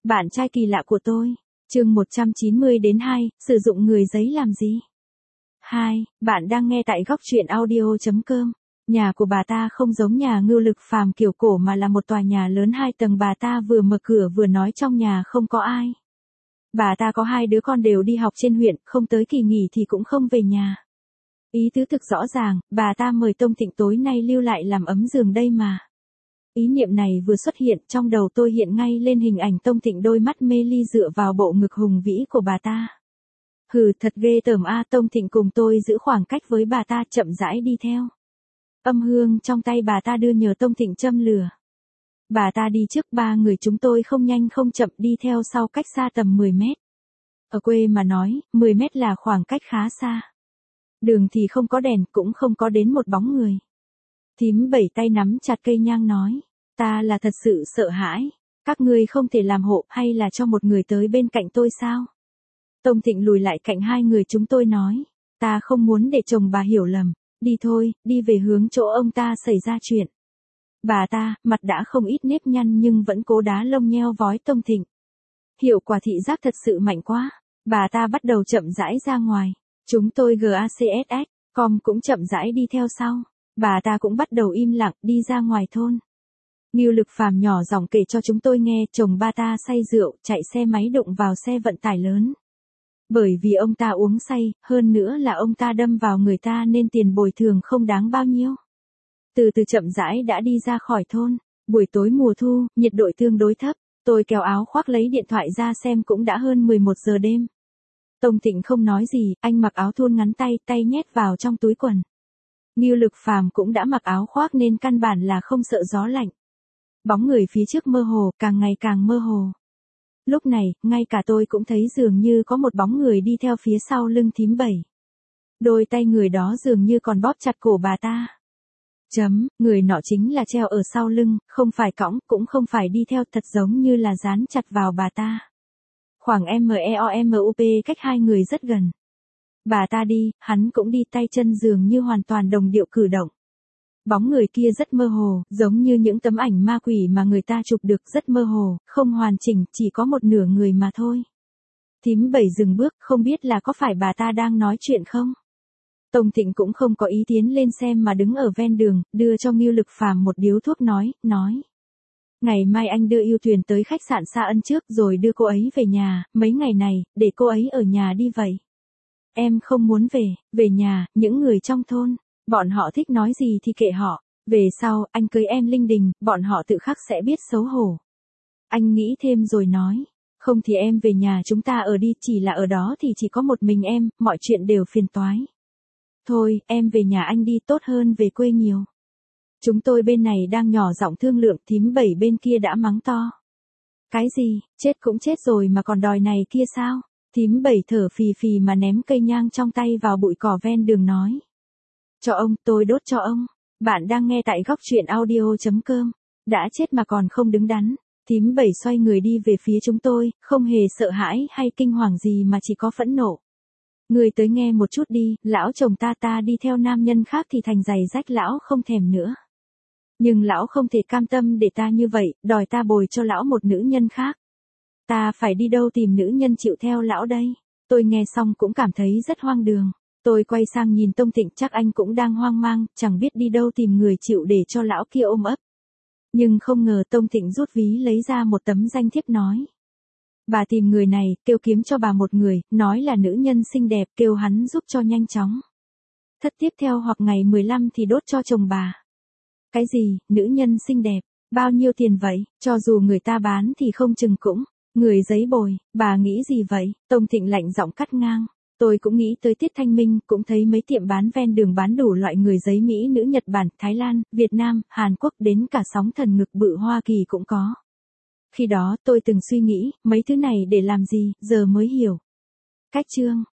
Bạn trai kỳ lạ của tôi. Chương 190 đến 2, sử dụng người giấy làm gì? 2. Bạn đang nghe tại góc truyện audio.com. Nhà của bà ta không giống nhà Ngưu Lực Phàm kiểu cổ mà là một tòa nhà lớn 2 tầng. Bà ta vừa mở cửa vừa nói trong nhà không có ai. Bà ta có 2 đứa con đều đi học trên huyện, không tới kỳ nghỉ thì cũng không về nhà. Ý tứ thực rõ ràng, bà ta mời Tông Thịnh tối nay lưu lại làm ấm giường đây mà. Ý niệm này vừa xuất hiện, trong đầu tôi hiện ngay lên hình ảnh Tông Thịnh đôi mắt mê ly dựa vào bộ ngực hùng vĩ của bà ta. Hừ, thật ghê tởm a. Tông Thịnh cùng tôi giữ khoảng cách với bà ta, chậm rãi đi theo. Âm hương trong tay bà ta đưa nhờ Tông Thịnh châm lửa. Bà ta đi trước, 3 người chúng tôi không nhanh không chậm đi theo sau, cách xa tầm 10 mét. Ở quê mà nói, 10 mét là khoảng cách khá xa. Đường thì không có đèn, cũng không có đến một bóng người. Thím Bảy tay nắm chặt cây nhang nói, ta là thật sự sợ hãi. Các ngươi không thể làm hộ hay là cho một người tới bên cạnh tôi sao? Tông Thịnh lùi lại cạnh 2 người chúng tôi nói, ta không muốn để chồng bà hiểu lầm. Đi thôi, đi về hướng chỗ ông ta xảy ra chuyện. Bà ta, mặt đã không ít nếp nhăn nhưng vẫn cố đá lông nheo vói Tông Thịnh. Hiệu quả thị giác thật sự mạnh quá. Bà ta bắt đầu chậm rãi ra ngoài. Chúng tôi GACSX, com cũng chậm rãi đi theo sau. Bà ta cũng bắt đầu im lặng đi ra ngoài thôn. Ngưu Lực Phàm nhỏ giọng kể cho chúng tôi nghe, chồng bà ta say rượu, chạy xe máy đụng vào xe vận tải lớn. Bởi vì ông ta uống say, hơn nữa là ông ta đâm vào người ta nên tiền bồi thường không đáng bao nhiêu. Từ từ chậm rãi đã đi ra khỏi thôn. Buổi tối mùa thu, nhiệt độ tương đối thấp. Tôi kéo áo khoác lấy điện thoại ra xem, cũng đã hơn 11 giờ đêm. Tông Thịnh không nói gì, anh mặc áo thun ngắn tay, tay nhét vào trong túi quần. Ngưu Lực Phàm cũng đã mặc áo khoác nên căn bản là không sợ gió lạnh. Bóng người phía trước mơ hồ, càng ngày càng mơ hồ. Lúc này, ngay cả tôi cũng thấy dường như có một bóng người đi theo phía sau lưng thím Bảy. Đôi tay người đó dường như còn bóp chặt cổ bà ta. Người nọ chính là treo ở sau lưng, không phải cõng, cũng không phải đi theo, thật giống như là dán chặt vào bà ta. Khoảng MEOMUP cách 2 người rất gần. Bà ta đi, hắn cũng đi, tay chân dường như hoàn toàn đồng điệu cử động. Bóng người kia rất mơ hồ, giống như những tấm ảnh ma quỷ mà người ta chụp được, rất mơ hồ, không hoàn chỉnh, chỉ có một nửa người mà thôi. Thím Bảy dừng bước, không biết là có phải bà ta đang nói chuyện không? Tông Thịnh cũng không có ý tiến lên xem mà đứng ở ven đường, đưa cho Ngưu Lực Phàm một điếu thuốc nói. Ngày mai anh đưa Yêu Thuyền tới khách sạn Sa Ân trước rồi đưa cô ấy về nhà, mấy ngày này, để cô ấy ở nhà đi vậy. Em không muốn về nhà, những người trong thôn, bọn họ thích nói gì thì kệ họ. Về sau, anh cưới em Linh Đình, bọn họ tự khắc sẽ biết xấu hổ. Anh nghĩ thêm rồi nói, không thì em về nhà chúng ta ở đi, chỉ là ở đó thì chỉ có một mình em, mọi chuyện đều phiền toái. Thôi, em về nhà anh đi, tốt hơn về quê nhiều. Chúng tôi bên này đang nhỏ giọng thương lượng, thím Bảy bên kia đã mắng to. Cái gì, chết cũng chết rồi mà còn đòi này kia sao? Thím Bảy thở phì phì mà ném cây nhang trong tay vào bụi cỏ ven đường nói. Cho ông, tôi đốt cho ông. Bạn đang nghe tại góc truyện audio.com. Đã chết mà còn không đứng đắn. Thím Bảy xoay người đi về phía chúng tôi, không hề sợ hãi hay kinh hoàng gì mà chỉ có phẫn nộ. Người tới nghe một chút đi, lão chồng ta đi theo nam nhân khác thì thành giày rách, lão không thèm nữa. Nhưng lão không thể cam tâm để ta như vậy, đòi ta bồi cho lão một nữ nhân khác. Ta phải đi đâu tìm nữ nhân chịu theo lão đây? Tôi nghe xong cũng cảm thấy rất hoang đường. Tôi quay sang nhìn Tông Thịnh, chắc anh cũng đang hoang mang, chẳng biết đi đâu tìm người chịu để cho lão kia ôm ấp. Nhưng không ngờ Tông Thịnh rút ví lấy ra một tấm danh thiếp nói. Bà tìm người này, kêu kiếm cho bà một người, nói là nữ nhân xinh đẹp, kêu hắn giúp cho nhanh chóng. Thất tiếp theo hoặc ngày 15 thì đốt cho chồng bà. Cái gì, nữ nhân xinh đẹp, bao nhiêu tiền vậy, cho dù người ta bán thì không chừng cũng, người giấy bồi, bà nghĩ gì vậy? Tông Thịnh lạnh giọng cắt ngang. Tôi cũng nghĩ tới tiết thanh minh, cũng thấy mấy tiệm bán ven đường bán đủ loại người giấy Mỹ nữ, Nhật Bản, Thái Lan, Việt Nam, Hàn Quốc, đến cả sóng thần ngực bự Hoa Kỳ cũng có. Khi đó tôi từng suy nghĩ, mấy thứ này để làm gì, giờ mới hiểu. Cách chương